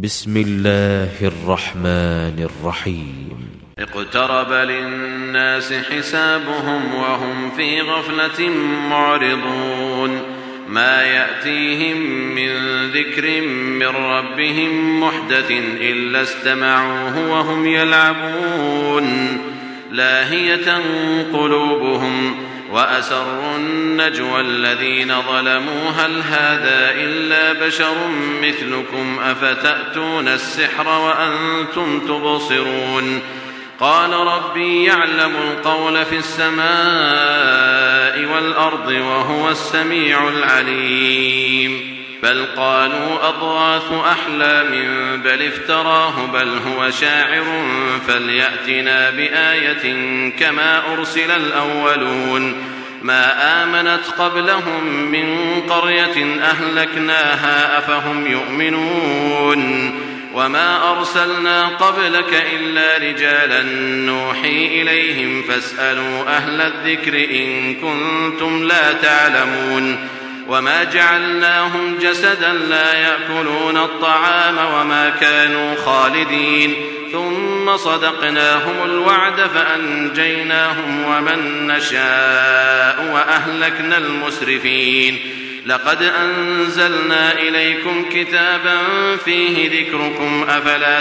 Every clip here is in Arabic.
بسم الله الرحمن الرحيم اقترب للناس حسابهم وهم في غفلة معرضون ما يأتيهم من ذكر من ربهم محدث إلا استمعوه وهم يلعبون لاهية قلوبهم وأسروا النجوى الذين ظلموا هل هذا إلا بشر مثلكم أفتأتون السحر وأنتم تبصرون قال ربي يعلم القول في السماء والأرض وهو السميع العليم بل قالوا أضغاث أحلام بل افتراه بل هو شاعر فليأتنا بآية كما أرسل الأولون ما آمنت قبلهم من قرية أهلكناها أفهم يؤمنون وما أرسلنا قبلك إلا رجالا نوحي إليهم فاسألوا أهل الذكر إن كنتم لا تعلمون وما جعلناهم جسدا لا يأكلون الطعام وما كانوا خالدين ثم صدقناهم الوعد فأنجيناهم ومن نشاء وأهلكنا المسرفين لقد أنزلنا إليكم كتابا فيه ذكركم أفلا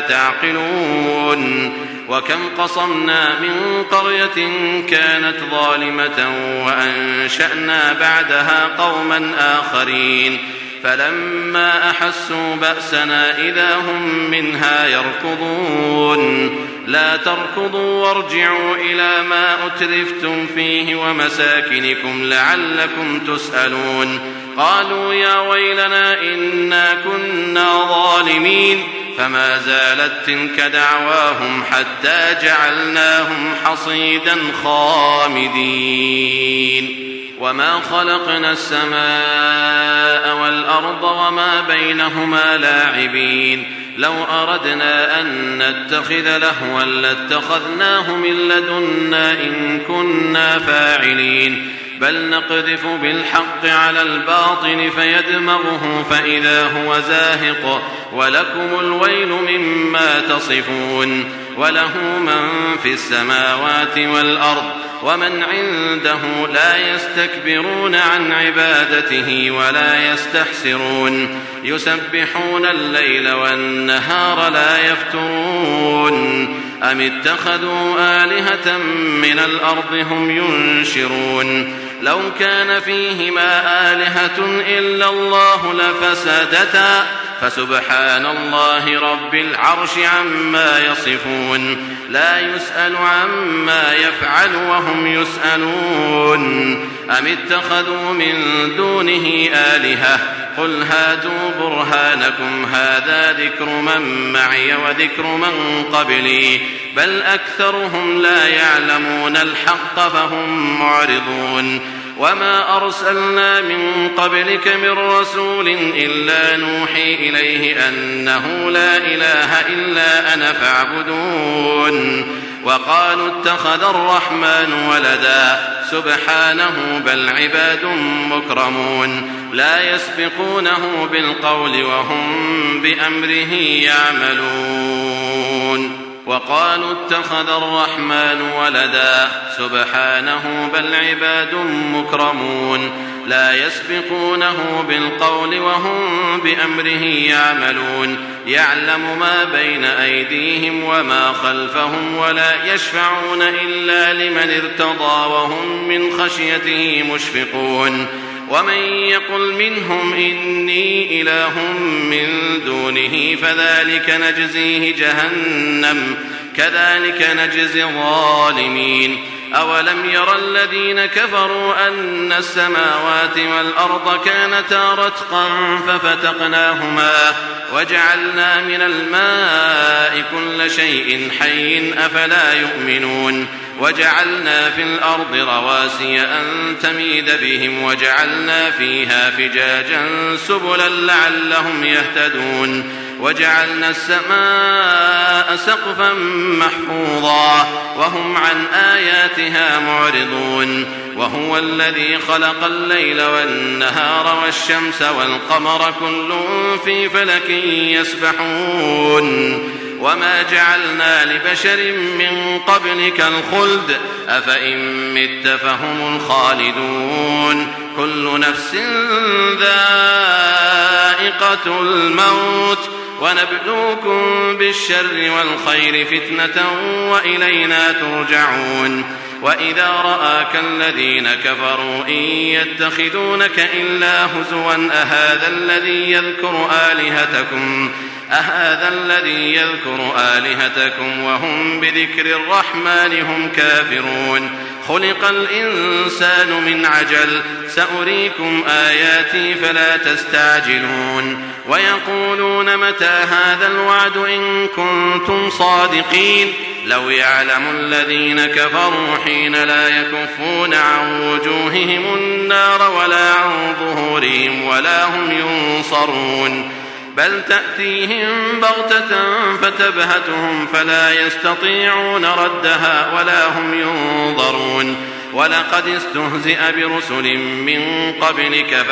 تعقلون وكم قصمنا من قرية كانت ظالمة وأنشأنا بعدها قوما آخرين فلما أحسوا بأسنا إذا هم منها يركضون لا تركضوا وارجعوا إلى ما أترفتم فيه ومساكنكم لعلكم تسألون قالوا يا ويلنا إنا كنا ظالمين فما زالت تلك دعواهم حتى جعلناهم حصيدا خامدين وما خلقنا السماء والأرض وما بينهما لاعبين لو أردنا أن نتخذ لهوا لاتخذناه من لدنا إن كنا فاعلين بل نقذف بالحق على الباطل فيدمغه فإذا هو زاهق ولكم الويل مما تصفون وله من في السماوات والأرض ومن عنده لا يستكبرون عن عبادته ولا يستحسرون يسبحون الليل والنهار لا يفترون أم اتخذوا آلهة من الأرض هم ينشرون لو كان فيهما آلهة إلا الله لفسدتا فسبحان الله رب العرش عما يصفون لا يسأل عما يفعل وهم يسألون أم اتخذوا من دونه آلهة قل هاتوا برهانكم هذا ذكر من معي وذكر من قبلي بل أكثرهم لا يعلمون الحق فهم معرضون وما أرسلنا من قبلك من رسول إلا نوحي إليه أنه لا إله إلا أنا فاعبدون وقالوا اتخذ الرحمن ولدا سبحانه بل عباد مكرمون لا يسبقونه بالقول وهم بأمره يعملون وقالوا اتخذ الرحمن ولدا سبحانه بل عباد مكرمون لا يسبقونه بالقول وهم بأمره يعملون يعلم ما بين أيديهم وما خلفهم ولا يشفعون إلا لمن ارتضى وهم من خشيته مشفقون ومن يقل منهم إني إله من دونه فذلك نجزيه جهنم كذلك نجزي الظالمين أولم ير الذين كفروا أن السماوات والأرض كانتا رتقا ففتقناهما وجعلنا من الماء كل شيء حي أفلا يؤمنون وجعلنا في الأرض رواسي أن تميد بهم وجعلنا فيها فجاجا سبلا لعلهم يهتدون وجعلنا السماء سقفا محفوظا وهم عن آياتها معرضون وهو الذي خلق الليل والنهار والشمس والقمر كل في فلك يسبحون وما جعلنا لبشر من قبلك الخلد أفإن مت فهم الخالدون كل نفس ذائقة الموت ونبلوكم بالشر والخير فتنة وإلينا ترجعون وإذا رآك الذين كفروا إن يتخذونك إلا هزوا أهذا الذي يذكر آلهتكم وهم بذكر الرحمن هم كافرون خلق الإنسان من عجل سأريكم آياتي فلا تستعجلون ويقولون متى هذا الوعد إن كنتم صادقين لو يعلم الذين كفروا حين لا يكفون عن وجوههم النار ولا عن ظهورهم ولا هم ينصرون بل تأتيهم بغتة فتبهتهم فلا يستطيعون ردها ولا هم ينظرون ولقد استهزئ برسل من قبلك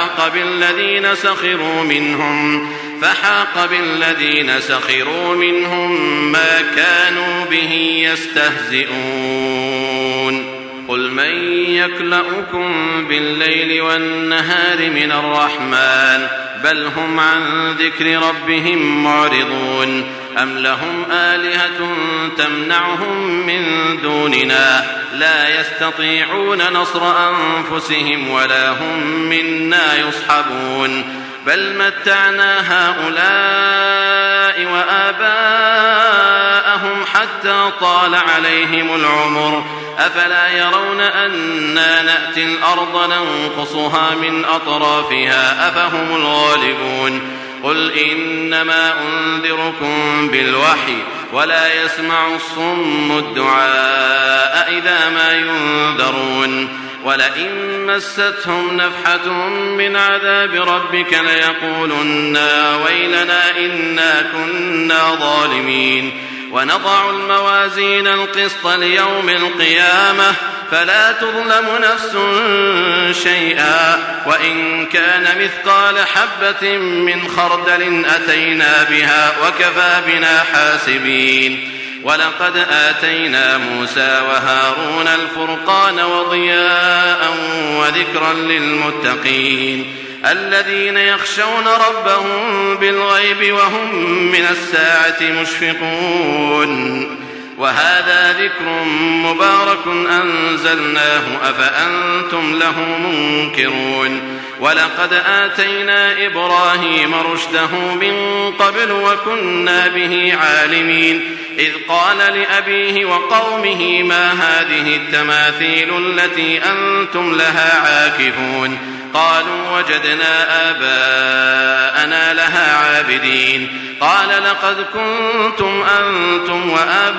فحاق بالذين سخروا منهم ما كانوا به يستهزئون قل من يكلؤكم بالليل والنهار من الرحمن بل هم عن ذكر ربهم معرضون أم لهم آلهة تمنعهم من دوننا لا يستطيعون نصر أنفسهم ولا هم منا يصحبون بل متعنا هؤلاء وآباءهم حتى طال عليهم العمر أفلا يرون أنا نأتي الأرض ننقصها من أطرافها أفهم الغالبون قل إنما أنذركم بالوحي ولا يسمع الصم الدعاء إذا ما ينذرون ولئن مستهم نفحة من عذاب ربك ليقولن ويلنا إنا كنا ظالمين ونضع الموازين القسط ليوم القيامة فلا تظلم نفس شيئا وإن كان مثقال حبة من خردل أتينا بها وكفى بنا حاسبين ولقد آتينا موسى وهارون الفرقان وضياء وذكرا للمتقين الذين يخشون ربهم بالغيب وهم من الساعة مشفقون وهذا ذكر مبارك أنزلناه أفأنتم له منكرون ولقد آتينا إبراهيم رشده من قبل وكنا به عالمين إذ قال لأبيه وقومه ما هذه التماثيل التي أنتم لها عاكفون قالوا وجدنا آباءنا لها عابدين قال لقد كنتم أنتم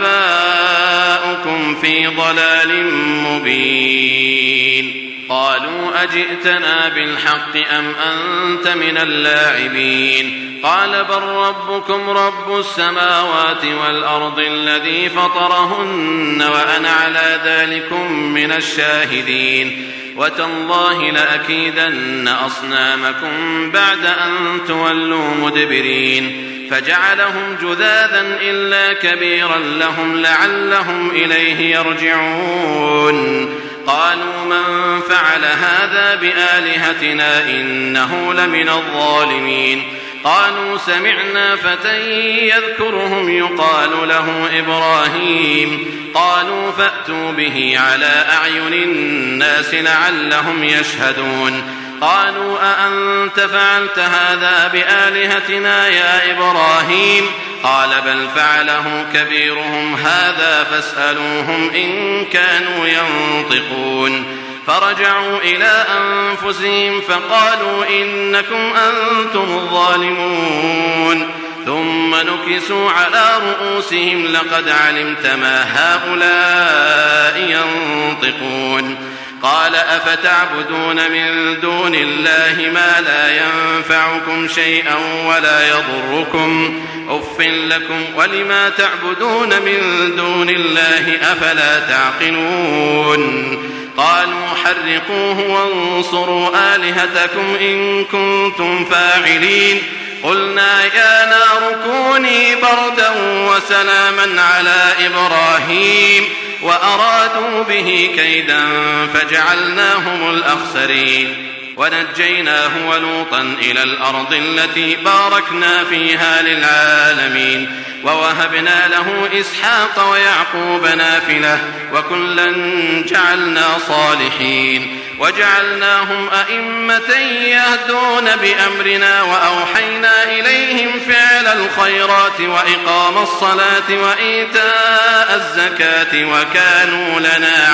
وآباؤكم في ضلال مبين قالوا أجئتنا بالحق أم أنت من اللاعبين قال بل ربكم رب السماوات والأرض الذي فطرهن وأنا على ذلكم من الشاهدين وتالله لأكيدن أصنامكم بعد أن تولوا مدبرين فجعلهم جذاذا إلا كبيرا لهم لعلهم إليه يرجعون قالوا من فعل هذا بآلهتنا إنه لمن الظالمين قالوا سمعنا فتى يذكرهم يقال له إبراهيم قالوا فأتوا به على أعين الناس لعلهم يشهدون قالوا أأنت فعلت هذا بآلهتنا يا إبراهيم قال بل فعله كبيرهم هذا فاسألوهم إن كانوا ينطقون فرجعوا إلى أنفسهم فقالوا إنكم أنتم الظالمون ثم نكسوا على رؤوسهم لقد علمت ما هؤلاء ينطقون قال أفتعبدون من دون الله ما لا ينفعكم شيئا ولا يضركم أف لكم ولما تعبدون من دون الله أفلا تعقلون قالوا حرقوه وانصروا آلهتكم إن كنتم فاعلين قلنا يا نار كوني بردا وسلاما على إبراهيم وأرادوا به كيدا فجعلناهم الأخسرين ونجيناه ولوطا إلى الأرض التي باركنا فيها للعالمين ووهبنا له إسحاق ويعقوب نافلة وكلا جعلنا صالحين وجعلناهم أئمة يهدون بأمرنا وأوحينا إليهم فعل الخيرات وإقام الصلاة وإيتاء الزكاة وكانوا لنا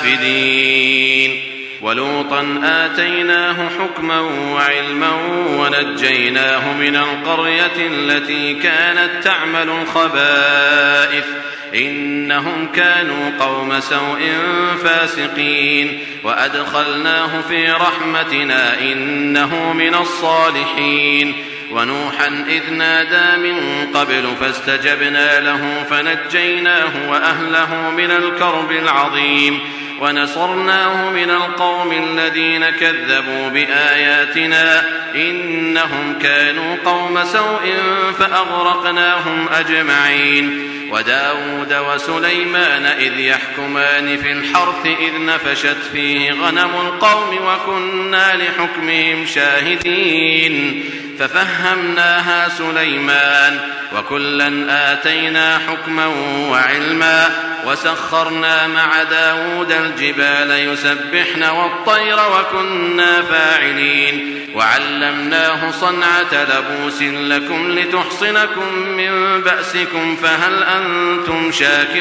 عابدين ولوطا آتيناه حكما وعلما ونجيناه من القرية التي كانت تعمل الخبائث إنهم كانوا قوم سوء فاسقين وأدخلناه في رحمتنا إنه من الصالحين ونوحا إذ نادى من قبل فاستجبنا له فنجيناه وأهله من الكرب العظيم ونصرناه من القوم الذين كذبوا بآياتنا إنهم كانوا قوم سوء فأغرقناهم أجمعين وداود وسليمان إذ يحكمان في الحرث إذ نفشت فيه غنم القوم وكنا لحكمهم شاهدين ففهمناها سليمان وكلا آتينا حكما وعلما وسخرنا مع داود الجبال يسبحن والطير وكنا فاعلين وعلمناه صنعة لبوس لكم لتحصنكم من بأسكم فهل أنتم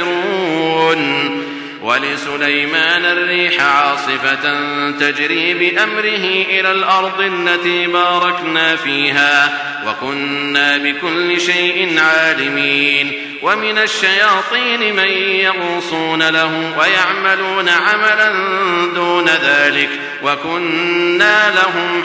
شاكرون ولسليمان الريح عاصفة تجري بأمره إلى الأرض التي باركنا فيها وكنا بكل شيء عالمين ومن الشياطين من يغوصون له ويعملون عملا دون ذلك وكنا لهم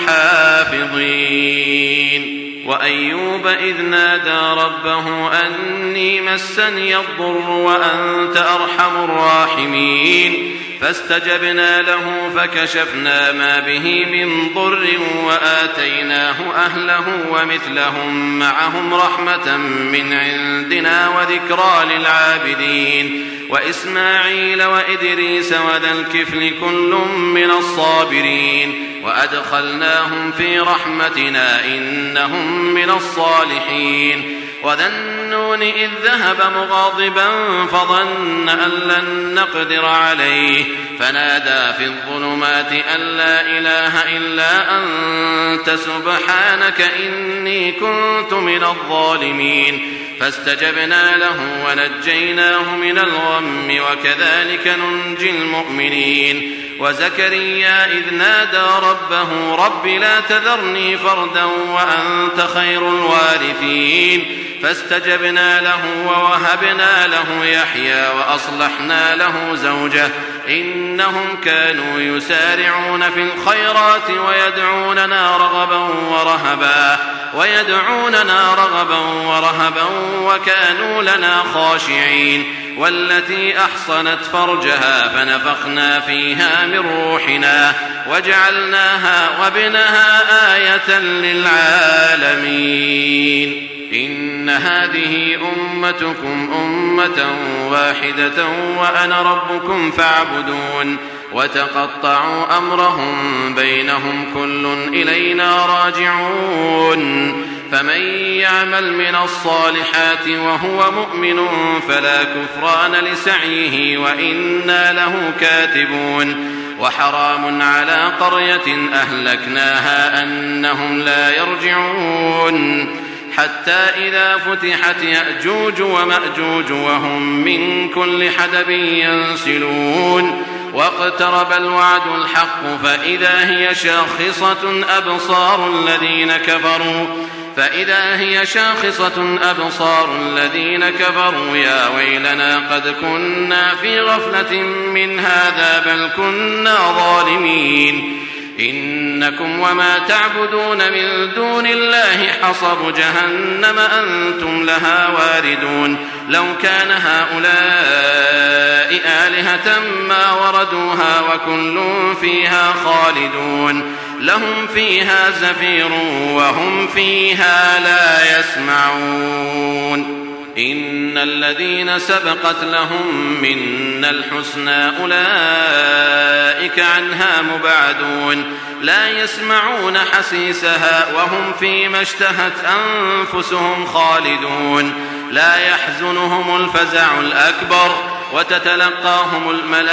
حافظين وأيوب إذ نادى ربه أني مسني الضر وأنت أرحم الراحمين فاستجبنا له فكشفنا ما به من ضر وآتيناه أهله ومثلهم معهم رحمة من عندنا وذكرى للعابدين وإسماعيل وإدريس وذا الكفل كل من الصابرين وأدخلناهم في رحمتنا إنهم من الصالحين وذا النون إذ ذهب مغاضبا فظن أن لن نقدر عليه فنادى في الظلمات أن لا إله إلا أنت سبحانك إني كنت من الظالمين فاستجبنا له ونجيناه من الغم وكذلك ننجي المؤمنين وزكريا إذ نادى ربه رب لا تذرني فردا وأنت خير الوارثين فاستجبنا له ووهبنا له يحيى وأصلحنا له زوجه إنهم كانوا يسارعون في الخيرات ويدعوننا رغبا ورهبا وكانوا لنا خاشعين والتي أحصنت فرجها فنفخنا فيها من روحنا وجعلناها وابنها آية للعالمين إن هذه أمتكم أمة واحدة وأنا ربكم فاعبدون وتقطعوا أمرهم بينهم كل إلينا راجعون فمن يعمل من الصالحات وهو مؤمن فلا كفران لسعيه وإنا له كاتبون وحرام على قرية أهلكناها أنهم لا يرجعون حتى إذا فتحت يأجوج ومأجوج وهم من كل حدب ينسلون واقترب الوعد الحق فإذا هي شاخصة أبصار الذين كفروا فإذا هي شاخصة أبصار الذين كفروا يا ويلنا قد كنا في غفلة من هذا بل كنا ظالمين إنكم وما تعبدون من دون الله حصب جهنم أنتم لها واردون لو كان هؤلاء آلهة ما وردوها وكل فيها خالدون لهم فيها زفير وهم فيها لا يسمعون إن الذين سبقت لهم منا الحسنى أولئك عنها مبعدون لا يسمعون حسيسها وهم فيما اشتهت أنفسهم خالدون لا يحزنهم الفزع الأكبر وتتلقاهم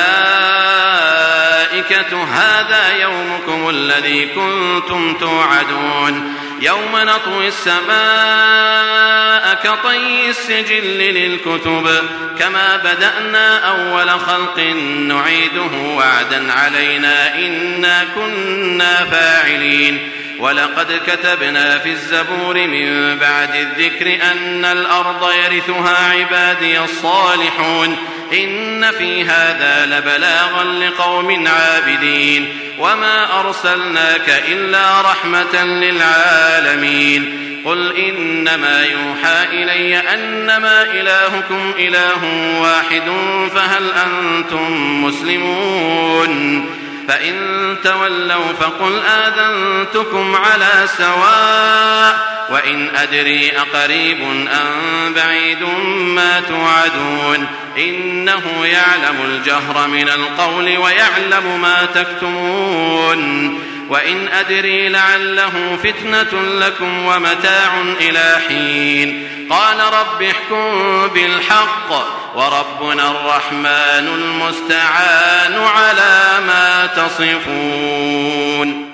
الملائكة هذا يومكم الذي كنتم توعدون يوم نطوي السماء كطي السجل للكتب كما بدأنا أول خلق نعيده وعدا علينا إنا كنا فاعلين ولقد كتبنا في الزبور من بعد الذكر أن الأرض يرثها عبادي الصالحون إن في هذا لبلاغا لقوم عابدين وما أرسلناك إلا رحمة للعالمين قل إنما يوحى إلي أنما إلهكم إله واحد فهل أنتم مسلمون فإن تولوا فقل آذنتكم على سواء وإن أدري أقريب أم بعيد ما توعدون إنه يعلم الجهر من القول ويعلم ما تكتمون وإن أدري لعله فتنة لكم ومتاع إلى حين قال رب احكم بالحق وربنا الرحمن المستعان على ما تصفون